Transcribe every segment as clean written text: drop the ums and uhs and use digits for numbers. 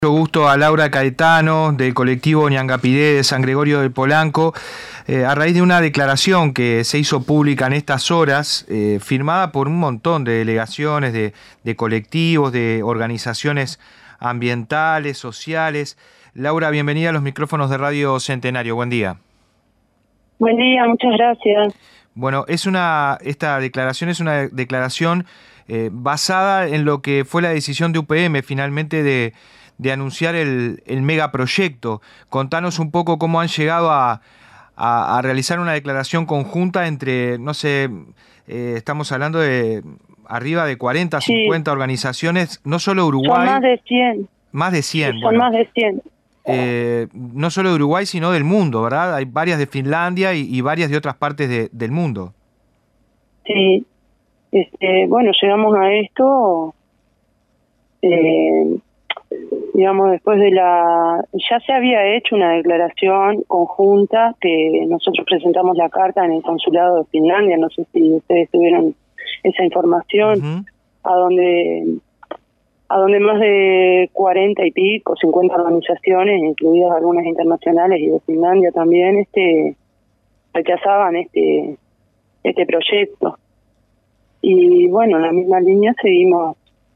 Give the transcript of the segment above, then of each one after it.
Mucho gusto a Laura Caetano, del colectivo Ñangapidé de San Gregorio del Polanco, a raíz de una declaración que se hizo pública en estas horas, firmada por un montón de delegaciones, de colectivos, de organizaciones ambientales, sociales. Laura, bienvenida a los micrófonos de Radio Centenario. Buen día. Buen día, muchas gracias. Bueno, esta declaración es una declaración basada en lo que fue la decisión de UPM finalmente de anunciar el megaproyecto. Contanos un poco cómo han llegado a realizar una declaración conjunta entre, no sé, estamos hablando de arriba de 40, sí, 50 organizaciones, no solo de Uruguay. Son más de 100. Más de 100, son bueno. Más de 100. No solo de Uruguay, sino del mundo, ¿verdad? Hay varias de Finlandia y varias de otras partes del mundo. Sí. Bueno, llegamos a esto... digamos, después de ya se había hecho una declaración conjunta que nosotros presentamos la carta en el consulado de Finlandia, no sé si ustedes tuvieron esa información, Uh-huh. a donde más de 40 y pico, 50 organizaciones, incluidas algunas internacionales y de Finlandia también, rechazaban este proyecto. Y bueno, en la misma línea seguimos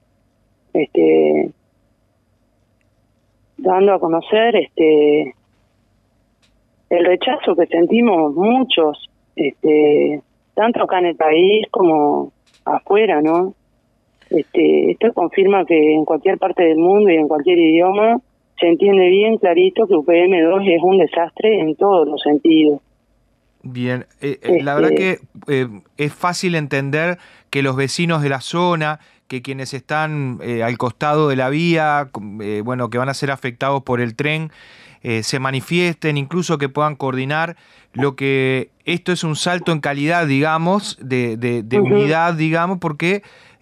dando a conocer el rechazo que sentimos muchos, tanto acá en el país como afuera, ¿no? Esto confirma que en cualquier parte del mundo y en cualquier idioma se entiende bien clarito que UPM2 es un desastre en todos los sentidos. Bien, la verdad que es fácil entender que los vecinos de la zona, que quienes están al costado de la vía, bueno, que van a ser afectados por el tren, se manifiesten, incluso que puedan coordinar. Lo que esto es un salto en calidad, digamos, de Uh-huh. unidad, digamos, porque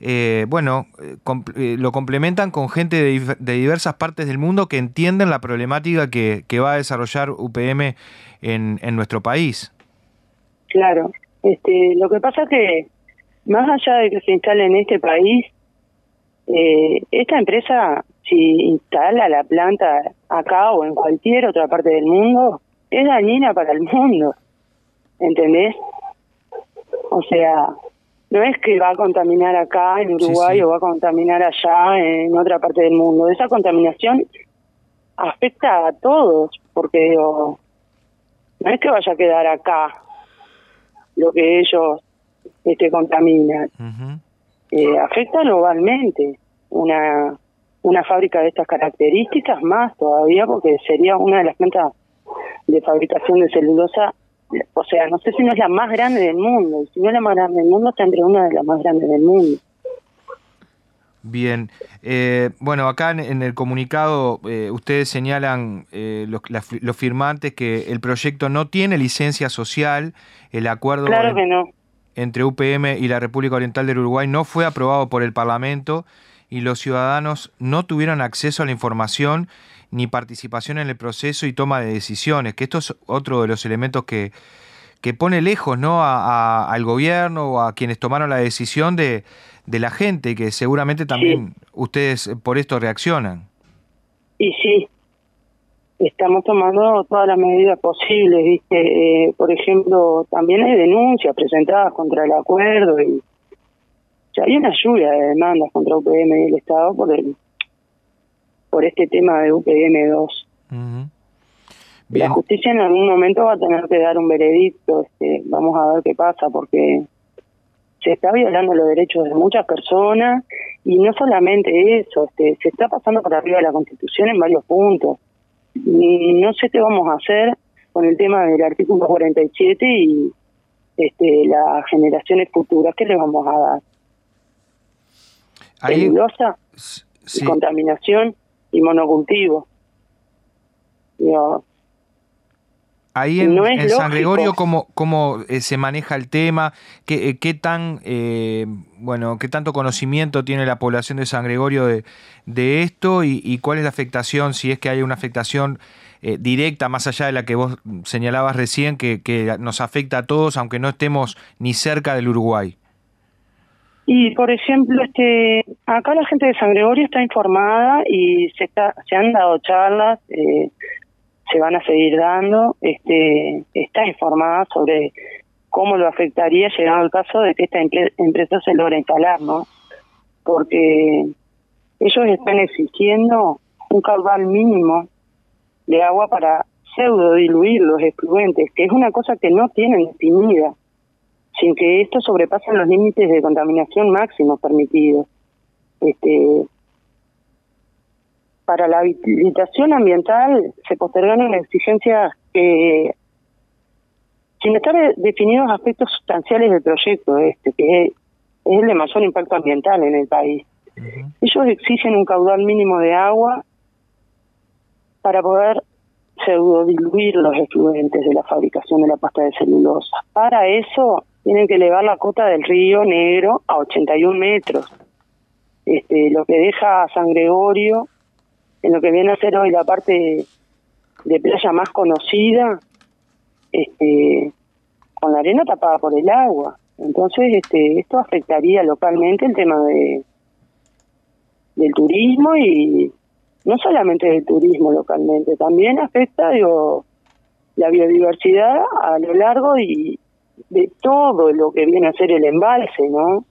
lo complementan con gente de diversas partes del mundo que entienden la problemática que va a desarrollar UPM en nuestro país. Claro, lo que pasa es que más allá de que se instale en este país, esta empresa, si instala la planta acá o en cualquier otra parte del mundo, es dañina para el mundo, ¿entendés? O sea, no es que va a contaminar acá en Uruguay, sí. O va a contaminar allá en otra parte del mundo. Esa contaminación afecta a todos, porque no es que vaya a quedar acá lo que ellos contaminan. Uh-huh. Afecta globalmente una fábrica de estas características, más todavía porque sería una de las plantas de fabricación de celulosa, o sea, no sé si no es la más grande del mundo, y si no es la más grande del mundo, está entre una de las más grandes del mundo. Bien, bueno, acá en el comunicado ustedes señalan, los firmantes, que el proyecto no tiene licencia social, el acuerdo claro que no. entre UPM y la República Oriental del Uruguay no fue aprobado por el Parlamento y los ciudadanos no tuvieron acceso a la información ni participación en el proceso y toma de decisiones, que esto es otro de los elementos que pone lejos, ¿no?, al gobierno o a quienes tomaron la decisión de la gente, que seguramente también sí. Ustedes por esto reaccionan. Y sí, estamos tomando todas las medidas posibles, ¿viste? Por ejemplo, también hay denuncias presentadas contra el acuerdo y ya hay una lluvia de demandas contra UPM y el Estado por este tema de UPM2. Uh-huh. La justicia en algún momento va a tener que dar un veredicto, vamos a ver qué pasa, porque se está violando los derechos de muchas personas y no solamente eso, se está pasando por arriba de la Constitución en varios puntos. Y no sé qué vamos a hacer con el tema del artículo 47 y las generaciones futuras, ¿qué les vamos a dar? Celulosa, sí. Contaminación y monocultivo. Ahí en San Gregorio, ¿cómo se maneja el tema? ¿Qué tanto conocimiento tiene la población de San Gregorio de esto? ¿Y cuál es la afectación, si es que hay una afectación directa, más allá de la que vos señalabas recién, que nos afecta a todos, aunque no estemos ni cerca del Uruguay? Y por ejemplo, acá la gente de San Gregorio está informada y se han dado charlas, se van a seguir dando, está informada sobre cómo lo afectaría llegado el caso de que esta empresa se logre instalar, ¿no? Porque ellos están exigiendo un caudal mínimo de agua para pseudo diluir los efluentes, que es una cosa que no tienen definida, sin que esto sobrepase los límites de contaminación máximos permitidos. Para la habilitación ambiental se postergaron exigencias que, sin estar definidos aspectos sustanciales del proyecto que es el de mayor impacto ambiental en el país. Uh-huh. Ellos exigen un caudal mínimo de agua para poder pseudo diluir los efluentes de la fabricación de la pasta de celulosa. Para eso tienen que elevar la cota del río Negro a 81 metros, lo que deja a San Gregorio, en lo que viene a ser hoy la parte de playa más conocida, con la arena tapada por el agua. Entonces, esto afectaría localmente el tema del turismo, y no solamente del turismo localmente, también afecta, la biodiversidad a lo largo y de todo lo que viene a ser el embalse, ¿no?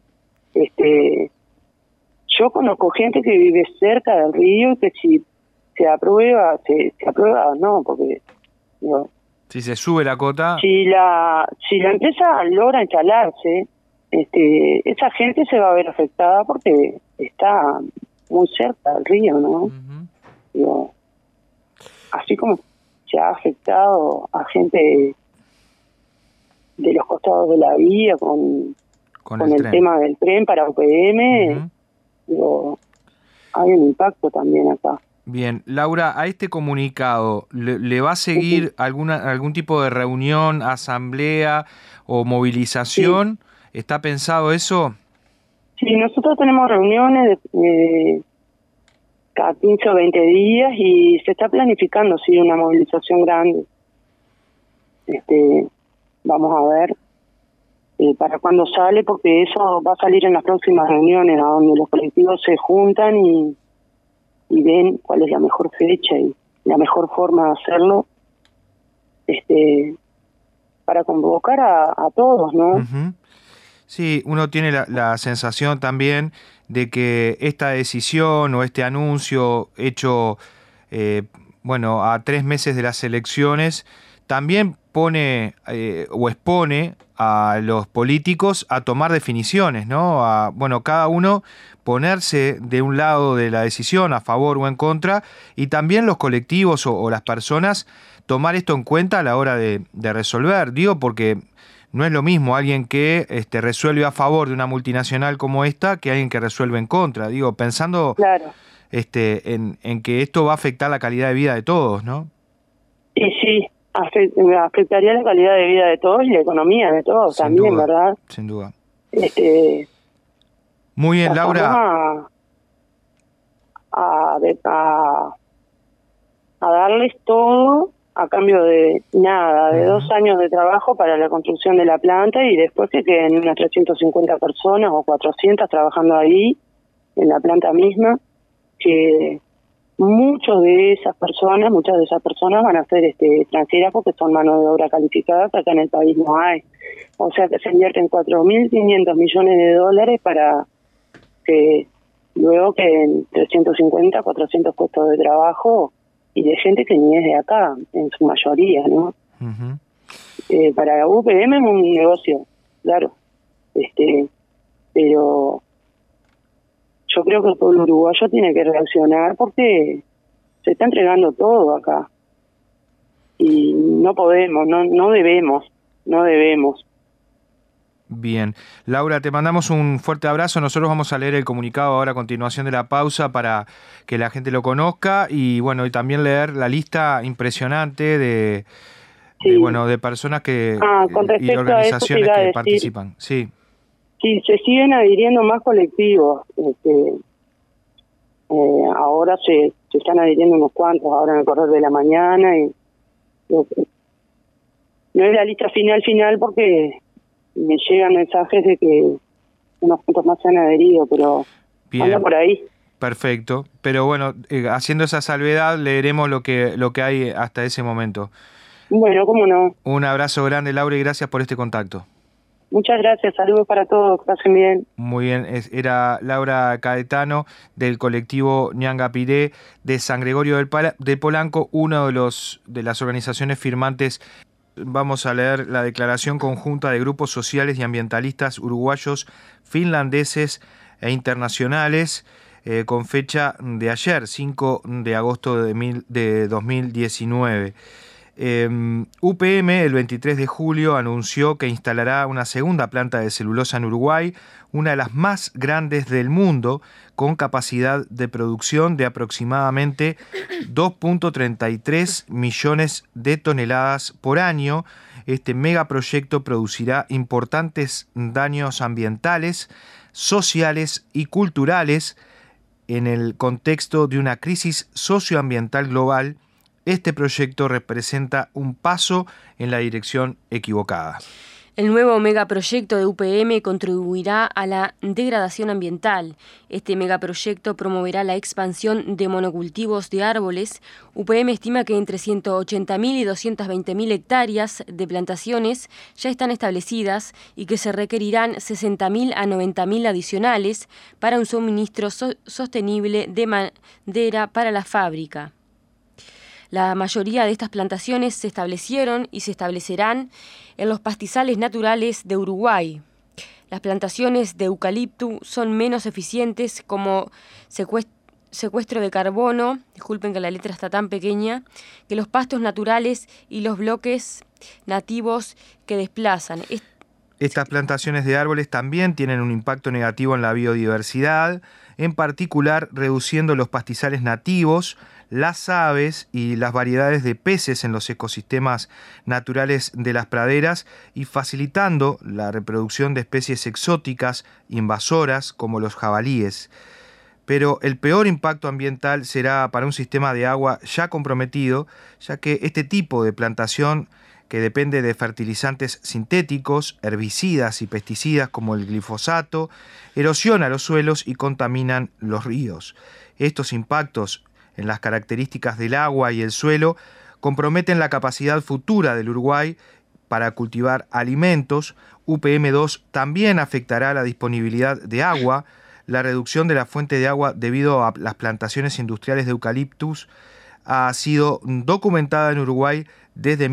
Yo conozco gente que vive cerca del río y que si se aprueba o no, porque no. Si se sube la cota. Si la empresa logra instalarse, esa gente se va a ver afectada porque está muy cerca del río, ¿no? Uh-huh. Así como se ha afectado a gente de los costados de la vía con el tema del tren para UPM, uh-huh. Hay un impacto también acá. Bien, Laura, a este comunicado, ¿le va a seguir algún tipo de reunión, asamblea o movilización? Sí. ¿Está pensado eso? Sí, nosotros tenemos reuniones cada 15 o 20 días y se está planificando, sí, una movilización grande. Vamos a ver para cuándo sale, porque eso va a salir en las próximas reuniones, a donde los colectivos se juntan y ven cuál es la mejor fecha y la mejor forma de hacerlo, para convocar a todos, ¿no? Uh-huh. Sí, uno tiene la sensación también de que esta decisión o este anuncio hecho, a 3 meses de las elecciones, también pone o expone a los políticos a tomar definiciones, ¿no? Cada uno ponerse de un lado de la decisión, a favor o en contra, y también los colectivos o las personas tomar esto en cuenta a la hora de resolver. Digo, porque no es lo mismo alguien que resuelve a favor de una multinacional como esta que alguien que resuelve en contra. Digo, pensando claro. En que esto va a afectar la calidad de vida de todos, ¿no? Sí, afectaría la calidad de vida de todos y la economía de todos sin también, duda, ¿verdad? Sin duda. Muy bien, Laura. A darles todo a cambio de nada, de 2 años de trabajo para la construcción de la planta, y después que queden unas 350 personas o 400 trabajando ahí, en la planta misma, que muchas de esas personas van a ser extranjeras porque son mano de obra calificada que acá en el país no hay. O sea que se invierten 4.500 millones de dólares para que luego queden 350, 400 puestos de trabajo y de gente que ni es de acá, en su mayoría, ¿no? Uh-huh. Para UPM es un negocio, claro, pero yo creo que el pueblo uruguayo tiene que reaccionar porque se está entregando todo acá y no podemos, no debemos. Bien. Laura, te mandamos un fuerte abrazo. Nosotros vamos a leer el comunicado ahora a continuación de la pausa para que la gente lo conozca y y también leer la lista impresionante de personas y organizaciones que participan. Sí. Sí, se siguen adhiriendo más colectivos. Ahora se están adhiriendo unos cuantos, ahora en el correr de la mañana, y no es la lista final porque me llegan mensajes de que unos puntos más se han adherido, pero Bien. anda por ahí. Perfecto, pero bueno, haciendo esa salvedad, leeremos lo que hay hasta ese momento. Bueno, cómo no. Un abrazo grande, Laura, y gracias por este contacto. Muchas gracias, saludos para todos, que pasen bien. Muy bien, era Laura Caetano del colectivo Ñangapiré de San Gregorio de Polanco, uno de las organizaciones firmantes. Vamos a leer la declaración conjunta de grupos sociales y ambientalistas uruguayos, finlandeses e internacionales, con fecha de ayer, 5 de agosto de 2019. UPM el 23 de julio anunció que instalará una segunda planta de celulosa en Uruguay, una de las más grandes del mundo, con capacidad de producción de aproximadamente 2.33 millones de toneladas por año. Este megaproyecto producirá importantes daños ambientales, sociales y culturales en el contexto de una crisis socioambiental global. Este proyecto representa un paso en la dirección equivocada. El nuevo megaproyecto de UPM contribuirá a la degradación ambiental. Este megaproyecto promoverá la expansión de monocultivos de árboles. UPM estima que entre 180.000 y 220.000 hectáreas de plantaciones ya están establecidas y que se requerirán 60.000 a 90.000 adicionales para un suministro sostenible de madera para la fábrica. La mayoría de estas plantaciones se establecieron y se establecerán en los pastizales naturales de Uruguay. Las plantaciones de eucalipto son menos eficientes como secuestro de carbono, disculpen que la letra está tan pequeña, que los pastos naturales y los bloques nativos que desplazan. Estas plantaciones de árboles también tienen un impacto negativo en la biodiversidad, en particular reduciendo los pastizales nativos, las aves y las variedades de peces en los ecosistemas naturales de las praderas y facilitando la reproducción de especies exóticas invasoras como los jabalíes. Pero el peor impacto ambiental será para un sistema de agua ya comprometido, ya que este tipo de plantación, que depende de fertilizantes sintéticos, herbicidas y pesticidas como el glifosato, erosiona los suelos y contaminan los ríos. Estos impactos en las características del agua y el suelo comprometen la capacidad futura del Uruguay para cultivar alimentos. UPM2 también afectará la disponibilidad de agua. La reducción de la fuente de agua debido a las plantaciones industriales de eucaliptus ha sido documentada en Uruguay desde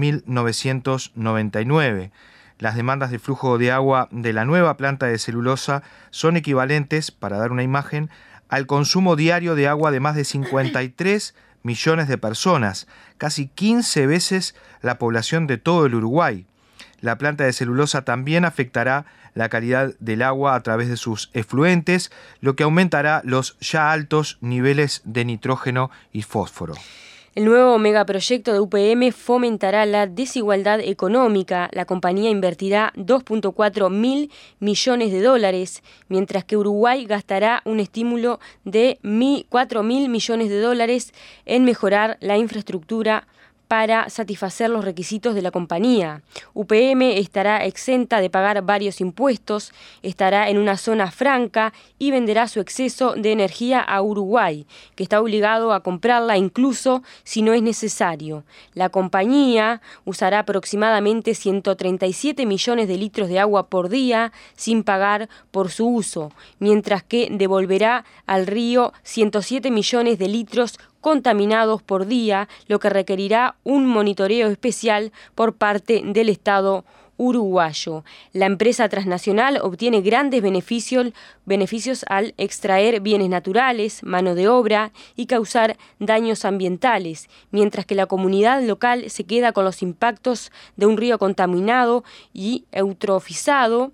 1999. Las demandas de flujo de agua de la nueva planta de celulosa son equivalentes, para dar una imagen, al consumo diario de agua de más de 53 millones de personas, casi 15 veces la población de todo el Uruguay. La planta de celulosa también afectará la calidad del agua a través de sus efluentes, lo que aumentará los ya altos niveles de nitrógeno y fósforo. El nuevo megaproyecto de UPM fomentará la desigualdad económica. La compañía invertirá 2.4 mil millones de dólares, mientras que Uruguay gastará un estímulo de 4 mil millones de dólares en mejorar la infraestructura para satisfacer los requisitos de la compañía. UPM estará exenta de pagar varios impuestos, estará en una zona franca y venderá su exceso de energía a Uruguay, que está obligado a comprarla incluso si no es necesario. La compañía usará aproximadamente 137 millones de litros de agua por día sin pagar por su uso, mientras que devolverá al río 107 millones de litros contaminados por día, lo que requerirá un monitoreo especial por parte del Estado uruguayo. La empresa transnacional obtiene grandes beneficios al extraer bienes naturales, mano de obra y causar daños ambientales, mientras que la comunidad local se queda con los impactos de un río contaminado y eutrofizado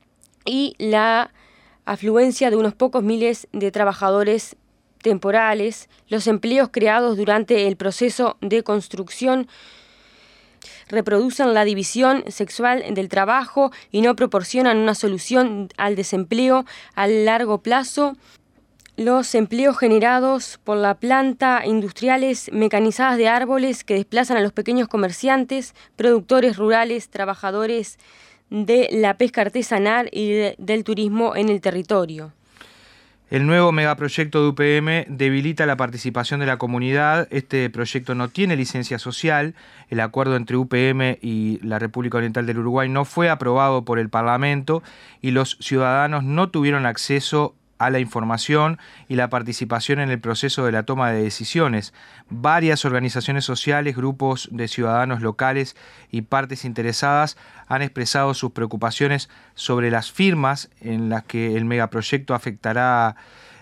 y la afluencia de unos pocos miles de trabajadores temporales. Los empleos creados durante el proceso de construcción reproducen la división sexual del trabajo y no proporcionan una solución al desempleo a largo plazo. Los empleos generados por la planta industriales mecanizadas de árboles que desplazan a los pequeños comerciantes, productores rurales, trabajadores de la pesca artesanal y del turismo en el territorio. El nuevo megaproyecto de UPM debilita la participación de la comunidad. Este proyecto no tiene licencia social. El acuerdo entre UPM y la República Oriental del Uruguay no fue aprobado por el Parlamento y los ciudadanos no tuvieron acceso a la información y la participación en el proceso de la toma de decisiones. Varias organizaciones sociales, grupos de ciudadanos locales y partes interesadas han expresado sus preocupaciones sobre las firmas en las que el megaproyecto afectará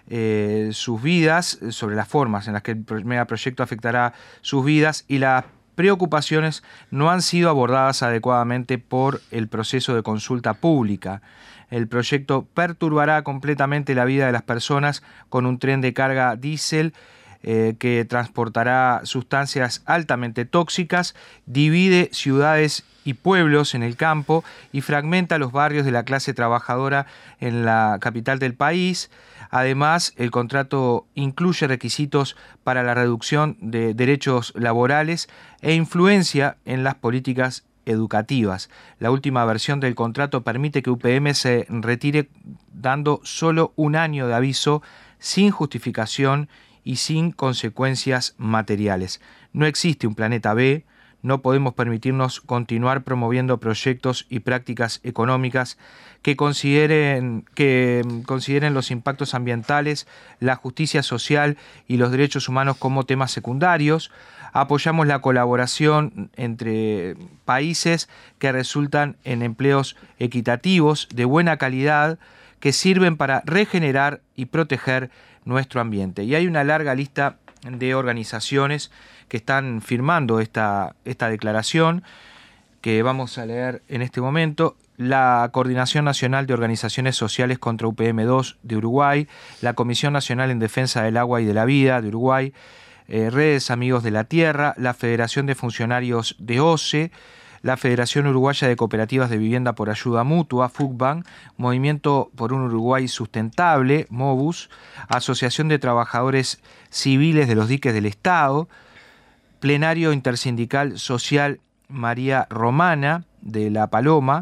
sus vidas, sobre las formas en las que el megaproyecto afectará sus vidas, y las preocupaciones no han sido abordadas adecuadamente por el proceso de consulta pública. El proyecto perturbará completamente la vida de las personas con un tren de carga diésel que transportará sustancias altamente tóxicas, divide ciudades y pueblos en el campo y fragmenta los barrios de la clase trabajadora en la capital del país. Además, el contrato incluye requisitos para la reducción de derechos laborales e influencia en las políticas educativas. La última versión del contrato permite que UPM se retire dando solo un año de aviso, sin justificación y sin consecuencias materiales. No existe un planeta B. No podemos permitirnos continuar promoviendo proyectos y prácticas económicas que consideren los impactos ambientales, la justicia social y los derechos humanos como temas secundarios. Apoyamos la colaboración entre países que resultan en empleos equitativos, de buena calidad, que sirven para regenerar y proteger nuestro ambiente. Y hay una larga lista de organizaciones que están firmando esta declaración que vamos a leer en este momento. La Coordinación Nacional de Organizaciones Sociales contra UPM2 de Uruguay, la Comisión Nacional en Defensa del Agua y de la Vida de Uruguay, Redes Amigos de la Tierra, la Federación de Funcionarios de OCE, la Federación Uruguaya de Cooperativas de Vivienda por Ayuda Mutua, FUCBAN, Movimiento por un Uruguay Sustentable, MOBUS, Asociación de Trabajadores Civiles de los Diques del Estado, Plenario Intersindical Social María Romana de La Paloma,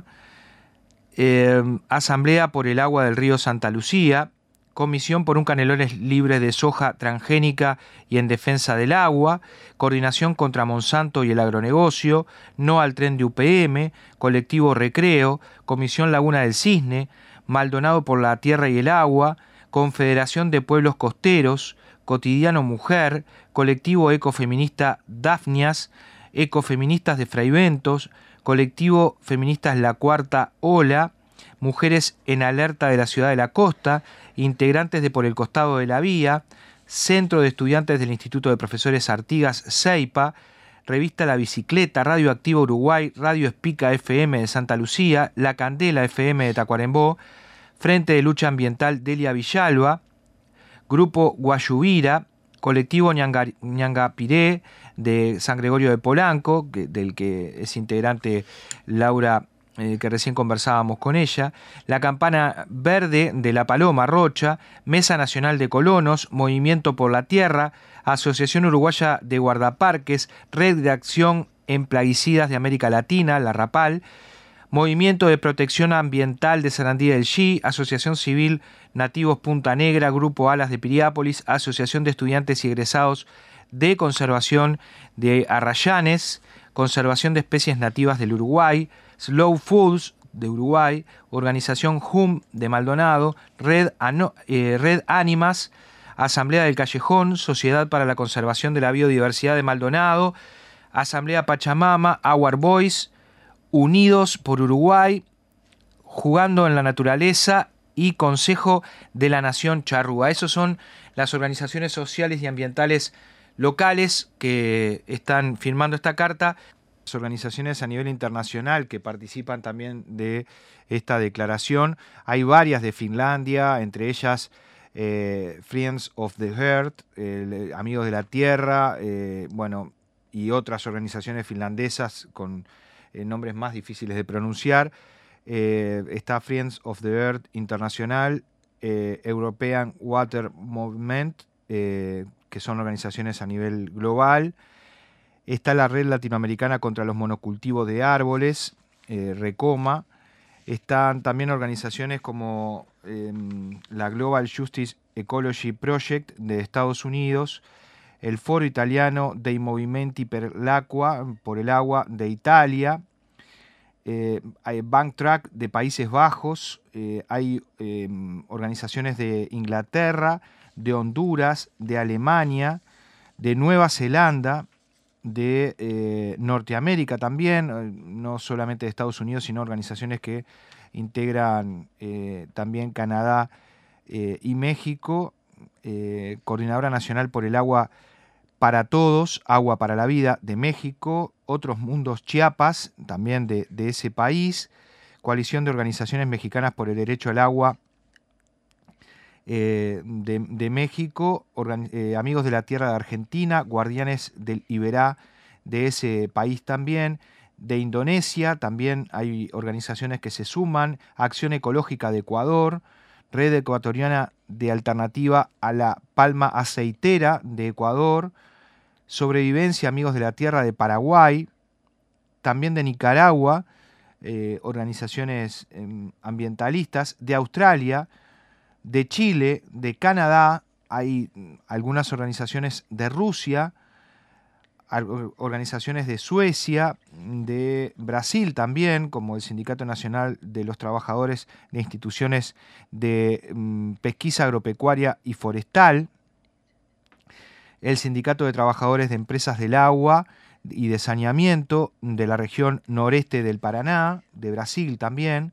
Asamblea por el Agua del Río Santa Lucía, Comisión por un Canelones Libres de Soja Transgénica y en Defensa del Agua, Coordinación contra Monsanto y el Agronegocio, No al Tren de UPM, Colectivo Recreo, Comisión Laguna del Cisne, Maldonado por la Tierra y el Agua, Confederación de Pueblos Costeros, Cotidiano Mujer, Colectivo Ecofeminista Dafnias, Ecofeministas de Fraiventos, Colectivo Feministas La Cuarta Ola, Mujeres en Alerta de la Ciudad de la Costa, integrantes de Por el Costado de la Vía, Centro de Estudiantes del Instituto de Profesores Artigas CEIPA, Revista La Bicicleta, Radio Activa Uruguay, Radio Espica FM de Santa Lucía, La Candela FM de Tacuarembó, Frente de Lucha Ambiental Delia Villalba, Grupo Guayubira, Colectivo Ñangapiré de San Gregorio de Polanco, del que es integrante Laura, que recién conversábamos con ella, la Campana Verde de La Paloma, Rocha, Mesa Nacional de Colonos, Movimiento por la Tierra, Asociación Uruguaya de Guardaparques, Red de Acción en Plaguicidas de América Latina, la RAPAL, Movimiento de Protección Ambiental de Sarandí del Xi, Asociación Civil Nativos Punta Negra, Grupo Alas de Piriápolis, Asociación de Estudiantes y Egresados de Conservación de Arrayanes, Conservación de Especies Nativas del Uruguay, Slow Foods de Uruguay, Organización HUM de Maldonado, Red Ánimas, Asamblea del Callejón, Sociedad para la Conservación de la Biodiversidad de Maldonado, Asamblea Pachamama, Our Boys, Unidos por Uruguay, Jugando en la Naturaleza y Consejo de la Nación Charrúa. Esas son las organizaciones sociales y ambientales locales que están firmando esta carta. Las organizaciones a nivel internacional que participan también de esta declaración. Hay varias de Finlandia, entre ellas Friends of the Earth, Amigos de la Tierra, y otras organizaciones finlandesas con nombres más difíciles de pronunciar. Está Friends of the Earth Internacional, European Water Movement, que son organizaciones a nivel global. Está la Red Latinoamericana contra los Monocultivos de Árboles, RECOMA, Están también organizaciones como la Global Justice Ecology Project de Estados Unidos, el Foro Italiano dei Movimenti per l'Acqua, por el agua, de Italia, hay Banktrack de Países Bajos, hay organizaciones de Inglaterra, de Honduras, de Alemania, de Nueva Zelanda, de Norteamérica también, no solamente de Estados Unidos, sino organizaciones que integran también Canadá y México, Coordinadora Nacional por el Agua para Todos, Agua para la Vida de México, Otros Mundos Chiapas, también de ese país, Coalición de Organizaciones Mexicanas por el Derecho al Agua de México, Amigos de la Tierra de Argentina, Guardianes del Iberá de ese país también, de Indonesia, también hay organizaciones que se suman, Acción Ecológica de Ecuador, Red Ecuatoriana de Alternativa a la Palma Aceitera de Ecuador, Sobrevivencia Amigos de la Tierra de Paraguay, también de Nicaragua, organizaciones ambientalistas, de Australia, de Chile, de Canadá, hay algunas organizaciones de Rusia, organizaciones de Suecia, de Brasil también, como el Sindicato Nacional de los Trabajadores de Instituciones de Pesquisa Agropecuaria y Forestal, el Sindicato de Trabajadores de Empresas del Agua y de Saneamiento de la región noreste del Paraná, de Brasil también.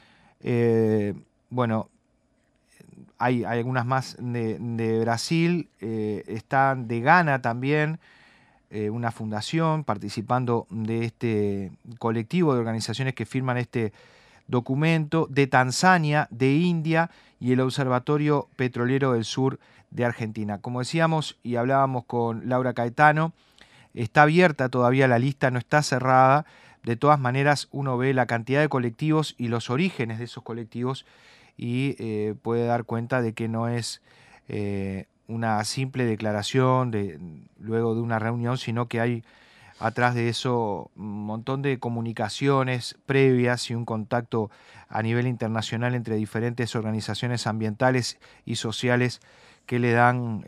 Bueno, hay algunas más de Brasil, están de Ghana también, una fundación participando de este colectivo de organizaciones que firman este documento, de Tanzania, de India y el Observatorio Petrolero del Sur de Argentina. Como decíamos y hablábamos con Laura Caetano, está abierta todavía la lista, no está cerrada. De todas maneras, uno ve la cantidad de colectivos y los orígenes de esos colectivos y puede dar cuenta de que no es una simple declaración luego de una reunión, sino que hay atrás de eso un montón de comunicaciones previas y un contacto a nivel internacional entre diferentes organizaciones ambientales y sociales que le dan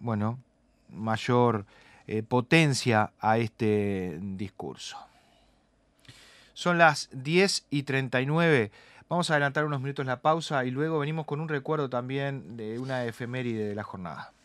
mayor potencia a este discurso. Son las 10:39. Vamos a adelantar unos minutos la pausa y luego venimos con un recuerdo también de una efeméride de la jornada.